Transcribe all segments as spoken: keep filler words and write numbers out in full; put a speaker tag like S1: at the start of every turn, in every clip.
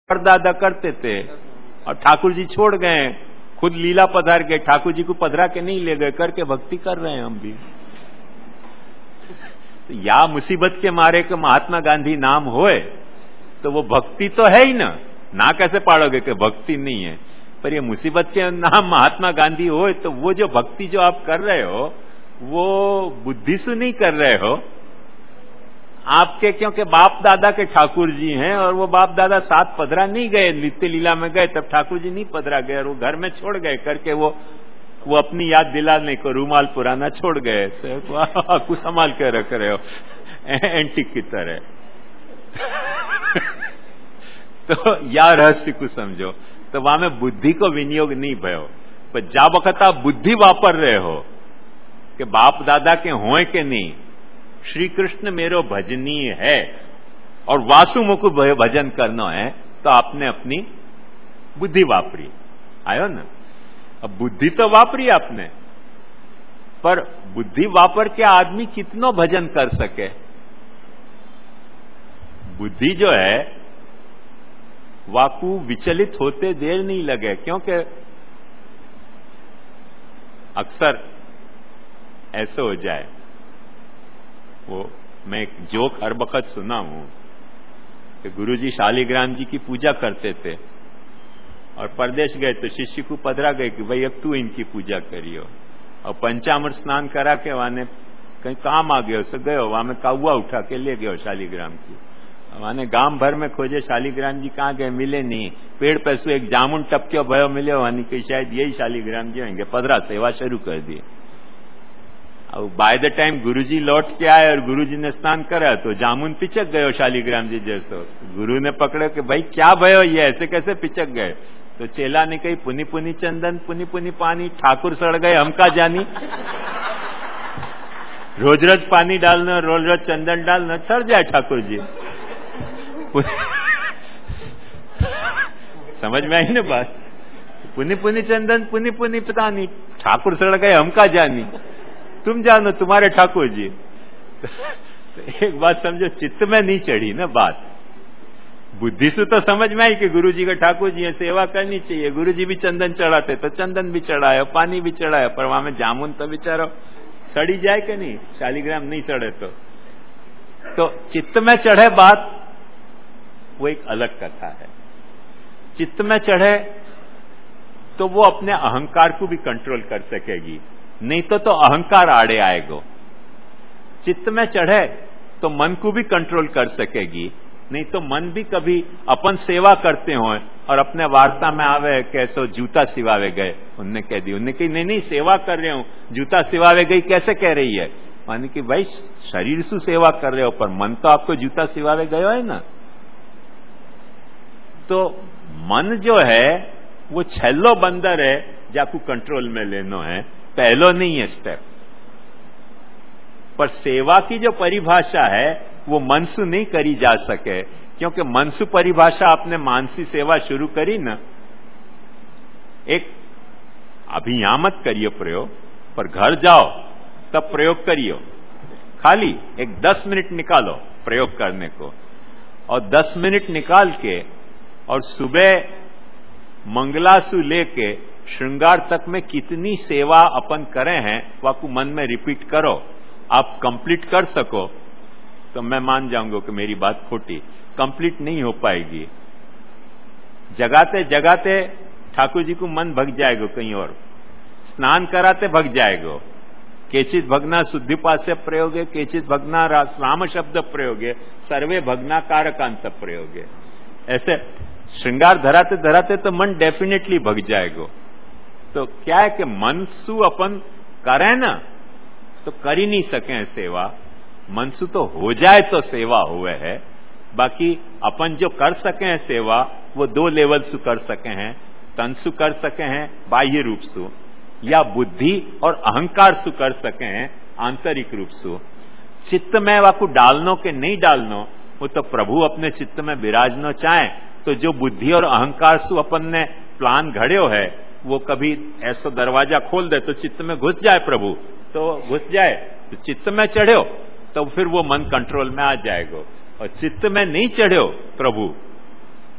S1: परदादा करते थे और ठाकुर जी छोड़ गए, खुद लीला पधार गए, ठाकुर जी को पधरा के नहीं ले गए, करके भक्ति कर रहे हैं हम भी। तो या मुसीबत के मारे के महात्मा गांधी नाम होए तो वो भक्ति तो है ही ना, ना कैसे पाड़ोगे कि भक्ति नहीं है। पर ये मुसीबत के नाम महात्मा गांधी होए तो वो जो भक्ति जो आप कर रहे हो वो बुद्धि से नहीं कर रहे हो आपके, क्योंकि बाप दादा के ठाकुर जी हैं और वो बाप दादा साथ पधरा नहीं गए, नित्य लीला में गए तब ठाकुर जी नहीं पधरा गए और वो घर में छोड़ गए, करके वो वो अपनी याद दिलाने को रूमाल पुराना छोड़ गए। आपको संभाल के रख रहे हो एंटिक की तरह। तो या रहस्य को समझो, तो वहां में बुद्धि को विनियोग नहीं भयो, पर जा वक्त आप बुद्धि वापर रहे हो कि बाप दादा के होए के नहीं, श्री कृष्ण मेरो भजनीय है और वासुमुख भजन करना है, तो आपने अपनी बुद्धि वापरी। आयो ना, अब बुद्धि तो वापरी आपने, पर बुद्धि वापर के आदमी कितनो भजन कर सके। बुद्धि जो है वाकु विचलित होते देर नहीं लगे, क्योंकि अक्सर ऐसे हो जाए, वो मैं एक जोक हर वक्त सुना हूं कि गुरुजी शालिग्राम जी की पूजा करते थे और परदेश गए तो शिष्य को पधरा गए कि भाई अब तू इनकी पूजा करियो, और पंचामृत स्नान करा के वहां कहीं काम आ गयो से गयो, वहां में काउआ उठा के ले गयो शालिग्राम की। वहां गांव भर में खोजे शालिग्राम जी कहाँ गए, मिले नहीं। पेड़ पे से एक जामुन टपक्यो भयो मिले, वहां कहीं शायद यही शालिग्राम जी होंगे, पधरा सेवा शुरू कर दी। अब बाय द टाइम गुरुजी लौट के आए और गुरुजी ने स्नान करा तो जामुन पिचक गयो शालिग्राम जी जैसो। गुरु ने पकड़े कि भाई क्या भयो, ये ऐसे कैसे पिचक गए। तो चेला ने कही पुनी पुनी चंदन पुनी पुनी पानी, ठाकुर सड़ गए हमका जानी। रोज रोज पानी डालना, रोज रोज चंदन डालना, सड़ जाए ठाकुर जी। समझ में आई ना बात। पुनी पुनी चंदन पुनी पुनी पता नहीं, ठाकुर सड़ गए हमका जानी, तुम जानो तुम्हारे ठाकुर जी। तो एक बात समझो, चित्त में नहीं चढ़ी ना बात। बुद्धि से तो समझ में आई कि गुरु जी का ठाकुर जी है, सेवा करनी चाहिए। गुरु जी भी चंदन चढ़ाते तो चंदन भी चढ़ाया, पानी भी चढ़ाया, पर वहां में जामुन तो बेचारा सड़ी जाए कि नहीं, शालिग्राम नहीं चढ़े तो तो चित्त में चढ़े बात वो एक अलग कथा है। चित्त में चढ़े तो वो अपने अहंकार को भी कंट्रोल कर सकेगी, नहीं तो तो अहंकार आड़े आएगो। चित्त में चढ़े तो मन को भी कंट्रोल कर सकेगी, नहीं तो मन भी कभी अपन सेवा करते हो और अपने वार्ता में आवे कैसो जूता सिवावे गए, उनने कह दी। उनने कही नहीं नहीं सेवा कर रहे हूं, जूता सिवावे गई कैसे कह रही है। मानी कि भाई शरीर से सेवा कर रहे हो पर मन तो आपको जूता सिवावे गयो है ना। तो मन जो है वो छेल्लो बंदर है, जाकू कंट्रोल में लेनो है, पहलो नहीं है स्टेप। पर सेवा की जो परिभाषा है वो मनसु नहीं करी जा सके, क्योंकि मनसु परिभाषा आपने मानसी सेवा शुरू करी ना, एक अभी यहां मत करियो प्रयोग, पर घर जाओ तब प्रयोग करियो। खाली एक दस मिनट निकालो प्रयोग करने को, और दस मिनट निकाल के और सुबह मंगलासु लेके श्रृंगार तक में कितनी सेवा अपन करे हैं वाकू मन में रिपीट करो। आप कंप्लीट कर सको तो मैं मान जाऊंगा कि मेरी बात खोटी। कंप्लीट नहीं हो पाएगी, जगाते जगाते ठाकुर जी को मन भग जाएगा कहीं और, स्नान कराते भग जाएगा। केचित भगना शुद्धिपास्य प्रयोग है, केचित भगना राम शब्द प्रयोग है, सर्वे भगना कारकांत प्रयोग है। ऐसे श्रृंगार धराते धराते तो मन डेफिनेटली भग जाएगा। तो क्या है कि मनसु अपन करें ना तो कर ही नहीं सके सेवा, मनसु तो हो जाए तो सेवा हुए है। बाकी अपन जो कर सके हैं सेवा वो दो लेवल से कर सके हैं, तनसु कर सके हैं बाह्य रूप से, या बुद्धि और अहंकार से कर सके हैं आंतरिक रूप से। चित्त में वाकू डालनो के नहीं डालनो वो तो प्रभु अपने चित्त में विराजनो चाहे, तो जो बुद्धि और अहंकार से अपन ने प्लान घड़ियो है वो कभी ऐसा दरवाजा खोल दे तो चित्त में घुस जाए प्रभु, तो घुस जाए। तो चित्त में चढ़ो तो फिर वो मन कंट्रोल में आ जाएगा, और चित्त में नहीं चढ़ो प्रभु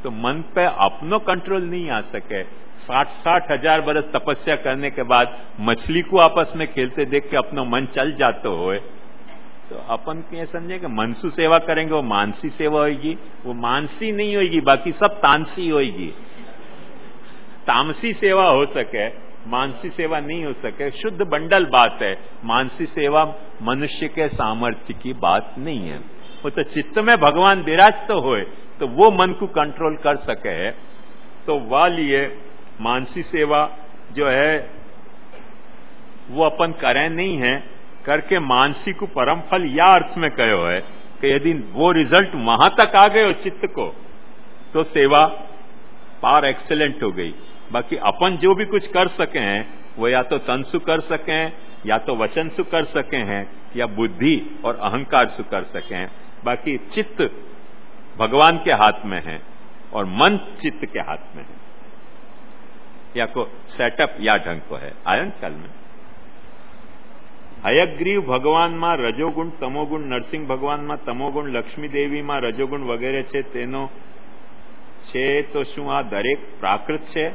S1: तो मन पे अपनो कंट्रोल नहीं आ सके। साठ साठ हजार बरस तपस्या करने के बाद मछली को आपस में खेलते देख के अपना मन चल जाते होए, तो अपन ये समझे कि मनसु सेवा करेंगे वो मानसी सेवा होगी, वो मानसी नहीं होगी, बाकी सब तानसी होगी। तामसी सेवा हो सके, मानसी सेवा नहीं हो सके, शुद्ध बंडल बात है। मानसी सेवा मनुष्य के सामर्थ्य की बात नहीं है। वो तो चित्त में भगवान विराज तो होए तो वो मन को कंट्रोल कर सके है, तो वह लिए मानसी सेवा जो है वो अपन करें नहीं है, करके मानसी को परम फल या अर्थ में कहो है कि यदि वो रिजल्ट वहां तक आ गए हो चित्त को तो सेवा पार एक्सेलेंट हो गई। बाकी अपन जो भी कुछ कर सके हैं वो या तो तन सु कर सके हैं, या तो वचन सु कर सके हैं, या बुद्धि और अहंकार सु कर सके हैं। बाकी चित्त भगवान के हाथ में है और मन चित्त के हाथ में है, या को सेटअप या ढंग को है। आयन काल में हयग्रीव भगवान में रजोगुण तमोगुण, नरसिंह भगवान में तमोगुण, लक्ष्मी देवी में रजोगुण वगैरह छे तेनो छे तो શું આ દરેક પ્રાકૃત છે?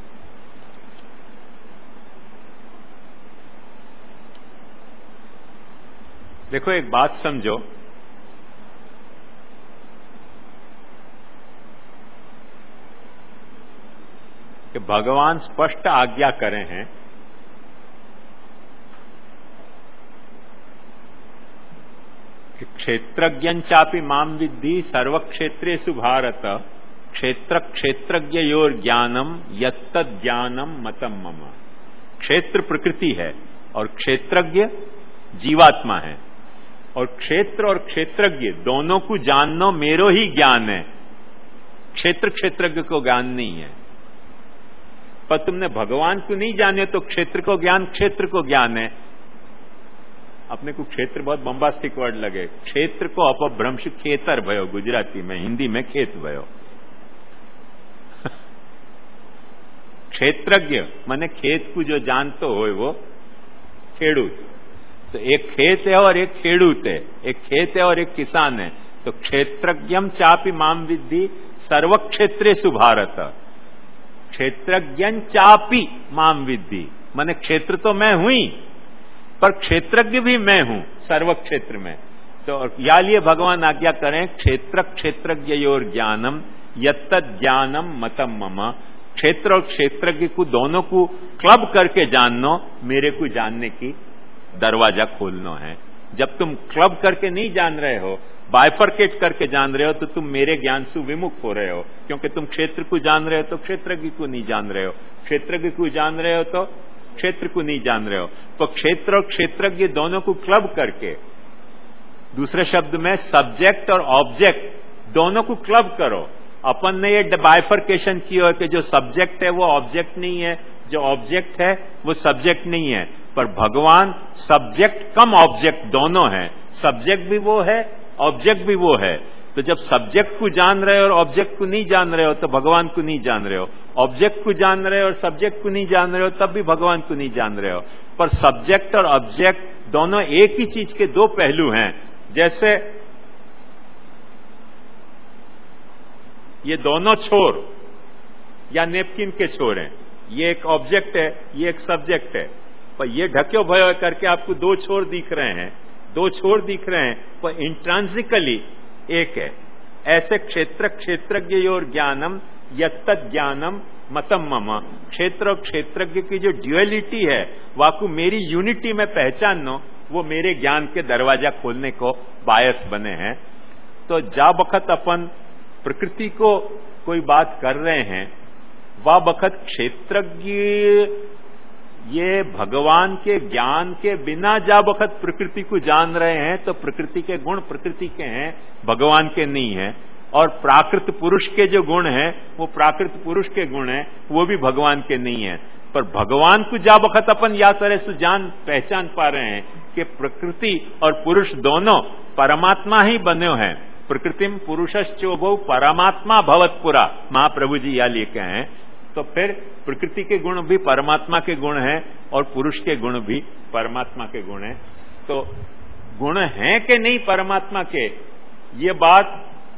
S1: देखो एक बात समझो कि भगवान स्पष्ट आज्ञा करे हैं कि क्षेत्रज्ञंचापि माम विद्धि सर्वक्षेत्रेषु भारत क्षेत्र क्षेत्रज्ञयोर ज्ञानम यत्तद् ज्ञानम मतम मम। क्षेत्र प्रकृति है और क्षेत्रज्ञ जीवात्मा है, और क्षेत्र और क्षेत्रज्ञ दोनों को जानना मेरो ही ज्ञान है, क्षेत्र क्षेत्रज्ञ को ज्ञान नहीं है। पर तुमने भगवान को नहीं जाने तो क्षेत्र को ज्ञान क्षेत्र को ज्ञान है। अपने को क्षेत्र बहुत बम्बास्टिक वर्ड लगे, क्षेत्र को अपभ्रंश खेतर भयो, गुजराती में, हिंदी में खेत भयो। क्षेत्रज्ञ माने खेत को जो जानते हो वो खेडूत। तो एक खेत है और एक खेडूत है, एक खेत है और एक किसान है। तो क्षेत्रज्ञम चापि माम विद्धि सर्वक्षेत्रेषु भारत, क्षेत्रज्ञ चापि माम विद्धि माने क्षेत्र तो मैं हूं ही, पर क्षेत्रज्ञ भी मैं हूं सर्व क्षेत्र में। तो या लिए भगवान आज्ञा करें क्षेत्र क्षेत्रज्ञयोर ज्ञानम यत्तद् ज्ञानम मतम मम। क्षेत्र और क्षेत्रज्ञ को दोनों को क्लब करके जानना मेरे को जानने की दरवाजा खोलना है। जब तुम क्लब करके नहीं जान रहे हो, बाइफरकेट करके जान रहे हो, तो तुम मेरे ज्ञान से विमुख हो रहे हो, क्योंकि तुम क्षेत्र को जान रहे हो तो क्षेत्रज्ञ को नहीं जान रहे हो, क्षेत्रज्ञ को जान रहे हो तो क्षेत्र को नहीं जान रहे हो। तो क्षेत्र और क्षेत्रज्ञ दोनों को क्लब करके, दूसरे शब्द में सब्जेक्ट और ऑब्जेक्ट दोनों को क्लब करो। अपन ने ये बाइफरकेशन किया है कि जो सब्जेक्ट है वो ऑब्जेक्ट नहीं है, जो ऑब्जेक्ट है वो सब्जेक्ट नहीं है, पर भगवान सब्जेक्ट कम ऑब्जेक्ट दोनों हैं। सब्जेक्ट भी वो है, ऑब्जेक्ट भी वो है। तो जब सब्जेक्ट को जान रहे हो और ऑब्जेक्ट को नहीं जान रहे हो तो भगवान को नहीं जान रहे हो, ऑब्जेक्ट को जान रहे हो और सब्जेक्ट को नहीं जान रहे हो तब भी भगवान को नहीं जान रहे हो। पर सब्जेक्ट और ऑब्जेक्ट दोनों एक ही चीज के दो पहलू हैं। जैसे ये दोनों छोर या नेपकिन के छोर हैं, ये एक ऑब्जेक्ट है, ये एक सब्जेक्ट है, पर ये ढक्यो भयो करके आपको दो छोर दिख रहे हैं, दो छोर दिख रहे हैं, पर इंट्रांसिकली एक है। ऐसे क्षेत्र क्षेत्रज्ञ और ज्ञानम यत्तद् ज्ञानम मतम मम। क्षेत्र और क्षेत्रज्ञ की जो ड्यूअलिटी है वाकु मेरी यूनिटी में पहचाननो, वो मेरे ज्ञान के दरवाजा खोलने को बायस बने हैं। तो जा बखत अपन प्रकृति को कोई बात कर रहे हैं, वह बखत क्षेत्रज्ञ ये भगवान के ज्ञान के बिना जा बखत प्रकृति को जान रहे हैं तो प्रकृति के गुण प्रकृति के हैं, भगवान के नहीं है। और प्राकृत पुरुष के जो गुण हैं वो प्राकृत पुरुष के गुण हैं, वो भी भगवान के नहीं है। पर भगवान को जा बखत अपन या तरह से जान पहचान पा रहे हैं कि प्रकृति और पुरुष दोनों परमात्मा ही बने हैं। प्रकृतिम पुरुषश्चोभौ परमात्मा भवत्पुरा, महाप्रभु जी या लिखे हैं। तो फिर प्रकृति के गुण भी परमात्मा के गुण हैं और पुरुष के गुण भी परमात्मा के गुण हैं। तो गुण हैं कि नहीं परमात्मा के, ये बात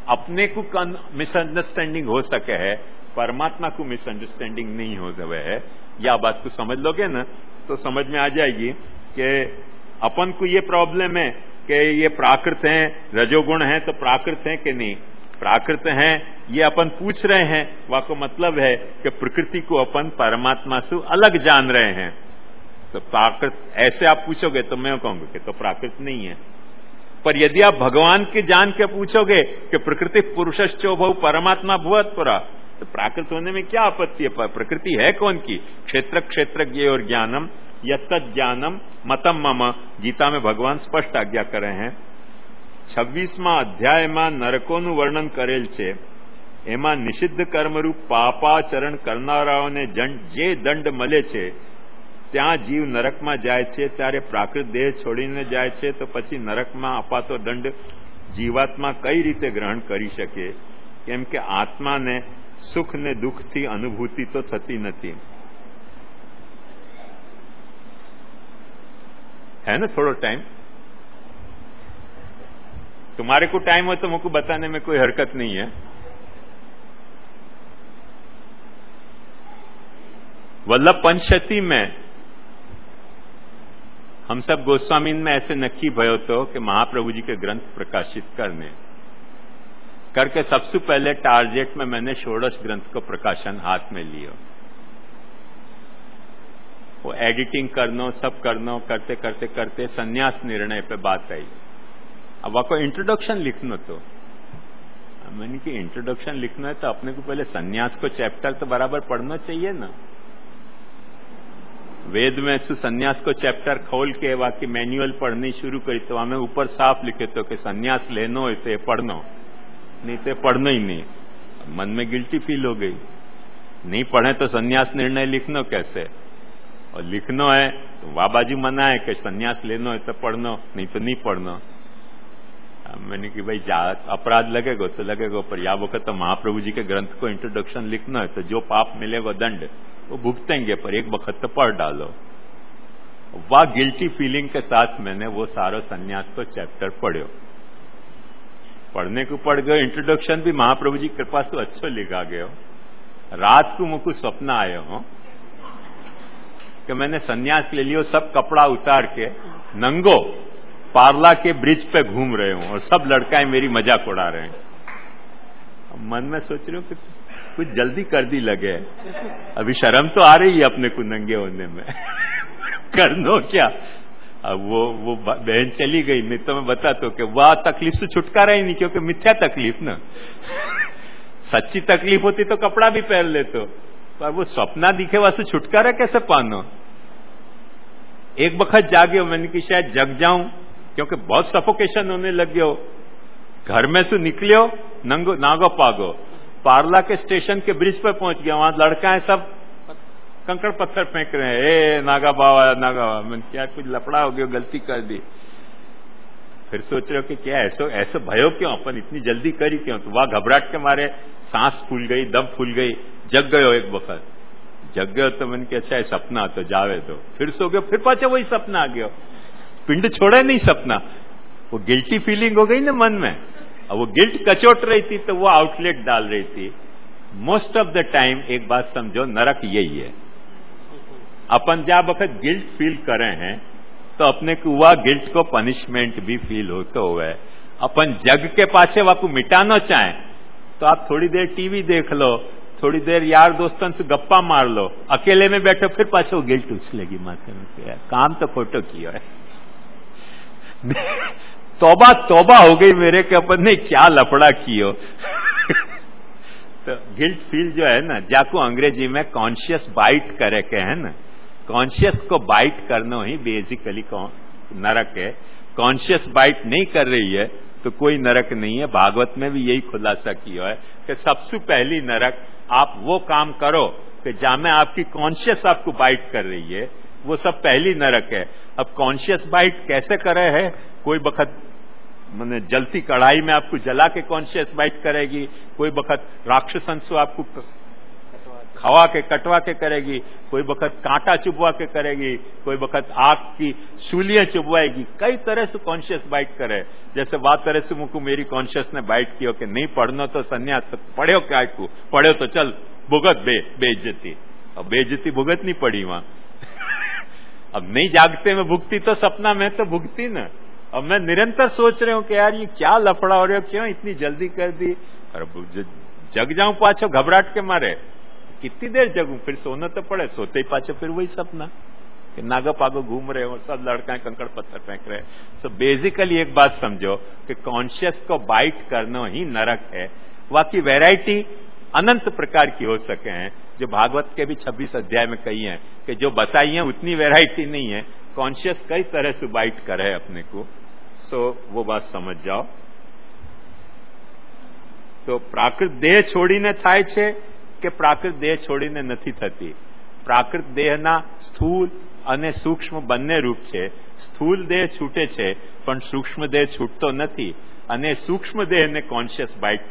S1: अपने को मिसअंडरस्टैंडिंग हो सके है, परमात्मा को मिसअंडरस्टैंडिंग नहीं हो सके है। या बात को समझ लोगे ना तो समझ में आ जाएगी कि अपन को ये प्रॉब्लम है कि ये प्राकृत हैं, रजोगुण हैं तो प्राकृत हैं कि नहीं, प्राकृत हैं ये अपन पूछ रहे हैं। वह को मतलब है कि प्रकृति को अपन परमात्मा से अलग जान रहे हैं। तो प्राकृत ऐसे आप पूछोगे तो मैं कहूंगा कि तो प्राकृत नहीं है। पर यदि आप भगवान के जान के पूछोगे कि प्रकृति पुरुषश्चो भव परमात्मा भुवत् पुरा, तो प्राकृत होने में क्या आपत्ति है? प्रकृति है कौन की? क्षेत्र क्षेत्रज्ञ और ज्ञानम यत्तत् ज्ञानम मतम मम, गीता में भगवान स्पष्ट आज्ञा करे हैं। छब्बीसमा अध्याय में नरकोનું વર્ણન કરેલ છે। એમાં નિષિદ્ધ કર્મરૂપ પાપાચરણ કરનારાઓને જે દંડ મળે છે ત્યાં જીવ નરકમાં જાય છે, ત્યારે પ્રાકૃત દેહ છોડીને જાય છે તો પછી નરકમાં અપાતો દંડ જીવાત્મા કઈ રીતે ગ્રહણ કરી શકે? કેમ કે આત્માને સુખ ને દુઃખથી અનુભૂતિ તો થતી નથી। है ना थोड़ा टाइम? तुम्हारे को टाइम हो तो मुझको बताने में कोई हरकत नहीं है। वल्लभ पंचशती में हम सब गोस्वामी में ऐसे नक्की भयो तो कि महाप्रभु जी के ग्रंथ प्रकाशित करने करके सबसे पहले टारगेट में मैंने षोडश ग्रंथ को प्रकाशन हाथ में लिया। वो एडिटिंग करना सब करना करते करते करते संन्यास निर्णय पे बात आई। अब आपको इंट्रोडक्शन लिखना, तो मैंने कि इंट्रोडक्शन लिखना है तो अपने को पहले संन्यास को चैप्टर तो बराबर पढ़ना चाहिए ना। वेद में से संन्यास को चैप्टर खोल के बाकी मैनुअल पढ़नी शुरू करी तो हमें ऊपर साफ लिखे तो कि संन्यास लेनो हो तो पढ़नो, नहीं तो पढ़ना ही नहीं। मन में गिल्टी फील हो गई, नहीं पढ़े तो संन्यास निर्णय लिखनो कैसे? और लिखनो है तो वाह बाजू मना है कि संन्यास लेनो है तो पढ़नो, नहीं तो नहीं पढ़नो। मैंने कि भाई अपराध लगेगा तो लगेगा, पर या वक्त तो महाप्रभु जी के ग्रंथ को इंट्रोडक्शन लिखना है तो जो पाप मिलेगा दंड वो भुगतेंगे, पर एक वक्त तो पढ़ डालो। वाह गिल्टी फीलिंग के साथ मैंने वो सारा संन्यास को चैप्टर पढ़ो। पढ़ने को पढ़ गए, इंट्रोडक्शन भी महाप्रभु जी कृपा से अच्छो लिखा गयो। रात को मुझको स्वप्न आयो हो कि मैंने संन्यास ले लियो, सब कपड़ा उतार के नंगो पार्ला के ब्रिज पे घूम रहे हूं और सब लड़काएं मेरी मजाक उड़ा रहे हैं। मन में सोच रही हूं कि कुछ जल्दी कर दी लगे, अभी शर्म तो आ रही है अपने को नंगे होने में करनो क्या? अब वो वो बहन चली गई, नहीं तो मैं बताता कि वाह तकलीफ से छुटकारा ही नहीं, क्योंकि मिथ्या तकलीफ ना सच्ची तकलीफ होती तो कपड़ा भी पहन लेते, पर वो सपना दिखे वासे छुटकारा कैसे पानो? एक वक्त जागे मैंने कि शायद जग जाऊं, क्योंकि बहुत सफोकेशन होने लग गयो। घर में से निकलियो नंगो नागो पागो, पार्ला के स्टेशन के ब्रिज पर पहुंच गया, वहां लड़का सब कंकड़ पत्थर फेंक रहे हैं, ए नागा बाबा नागा बाबा। मैंने क्या कुछ लफड़ा हो गया, गलती कर दी। फिर सोच रहे हो कि क्या ऐसा ऐसा भयो क्यों, अपन इतनी जल्दी करी क्यों? तो वहां घबराहट के मारे सांस फूल गई, दम फूल गई, जग गयो। एक वक्त जग गयो तो मैंने क्या अच्छा है सपना तो जावे दो, फिर सो गयो, फिर पाछे वही सपना आ गयो, पिंड छोड़े नहीं सपना। वो गिल्टी फीलिंग हो गई ना मन में, अब वो गिल्ट कचोट रही थी तो वो आउटलेट डाल रही थी। मोस्ट ऑफ द टाइम एक बात समझो, नरक यही है। अपन जा वक्त गिल्ट फील करे हैं तो अपने को हुआ गिल्ट को पनिशमेंट भी फील होता हुआ है। अपन जग के पाछे वाकू मिटाना चाहें तो आप थोड़ी देर टीवी देख लो, थोड़ी देर यार दोस्तों से गप्पा मार लो, अकेले में बैठो, फिर पाछे वो गिल्ट उछलेगी माथे में, यार काम तो खोटो किया है तौबा तौबा हो गई मेरे के अपन ने क्या लफड़ा कियो तो गिल्ट फील जो है ना, जाको अंग्रेजी में कॉन्शियस बाइट करे के है ना, कॉन्शियस को बाइट करना ही बेसिकली नरक है। कॉन्शियस बाइट नहीं कर रही है तो कोई नरक नहीं है। भागवत में भी यही खुलासा किया है कि सबसे पहली नरक आप वो काम करो कि जहां में आपकी कॉन्शियस आपको बाइट कर रही है, वो सब पहली नरक है। अब कॉन्शियस बाइट कैसे करे है? कोई वक्त मैंने जलती कढ़ाई में आपको जला के कॉन्शियस बाइट करेगी, कोई वक्त राक्षसन से आपको खवा के कटवा के करेगी, कोई वक्त कांटा चुभवा के करेगी, कोई वक्त आग की शूलियां चुभवाएगी, कई तरह से कॉन्शियस बाइट करे। जैसे बात तरह से मुझको मेरी कॉन्शियस ने बाइट किया कि नहीं पढ़ना तो संन्यास, तो पढ़ो क्या को पढ़ो तो चल भुगत बे बेइज्जती। अब बेइज्जती भुगत नहीं पड़ी वहां अब नहीं जागते में भुगती तो सपना में तो भुगती ना। अब मैं निरंतर सोच रहा हूं कि यार ये क्या लफड़ा हो रहा है, क्यों इतनी जल्दी कर दी। अरे जग जाऊं पाछो घबराहट के मारे, कितनी देर जगूं, फिर सोना तो पड़े, सोते ही पाछो फिर वही सपना कि नागो पागो घूम रहे हो, सब लड़का कंकड़ पत्थर फेंक रहे। सो बेसिकली एक बात समझो कि कॉन्शियस को बाइट करना ही नरक है। बाकी वैरायटी अनंत प्रकार की हो सके हैं, जो भागवत के भी छब्बीस अध्याय में कही है कि जो बताई है उतनी वैरायटी नहीं है। कॉन्शियस कई तरह से बाइट करे अपने को। सो वो बात समझ जाओ। તો પ્રાકૃત દેહ છોડીને થાય છે કે પ્રાકૃત દેહ છોડીને નથી થતી? પ્રાકૃત દેહના સ્થૂલ અને સૂક્ષ્મ બંને રૂપ છે। સ્થૂલ દેહ છૂટે છે પણ સૂક્ષ્મ દેહ છૂટતો નથી, અને સૂક્ષ્મ દેહને કોન્શિયસ બાઇટ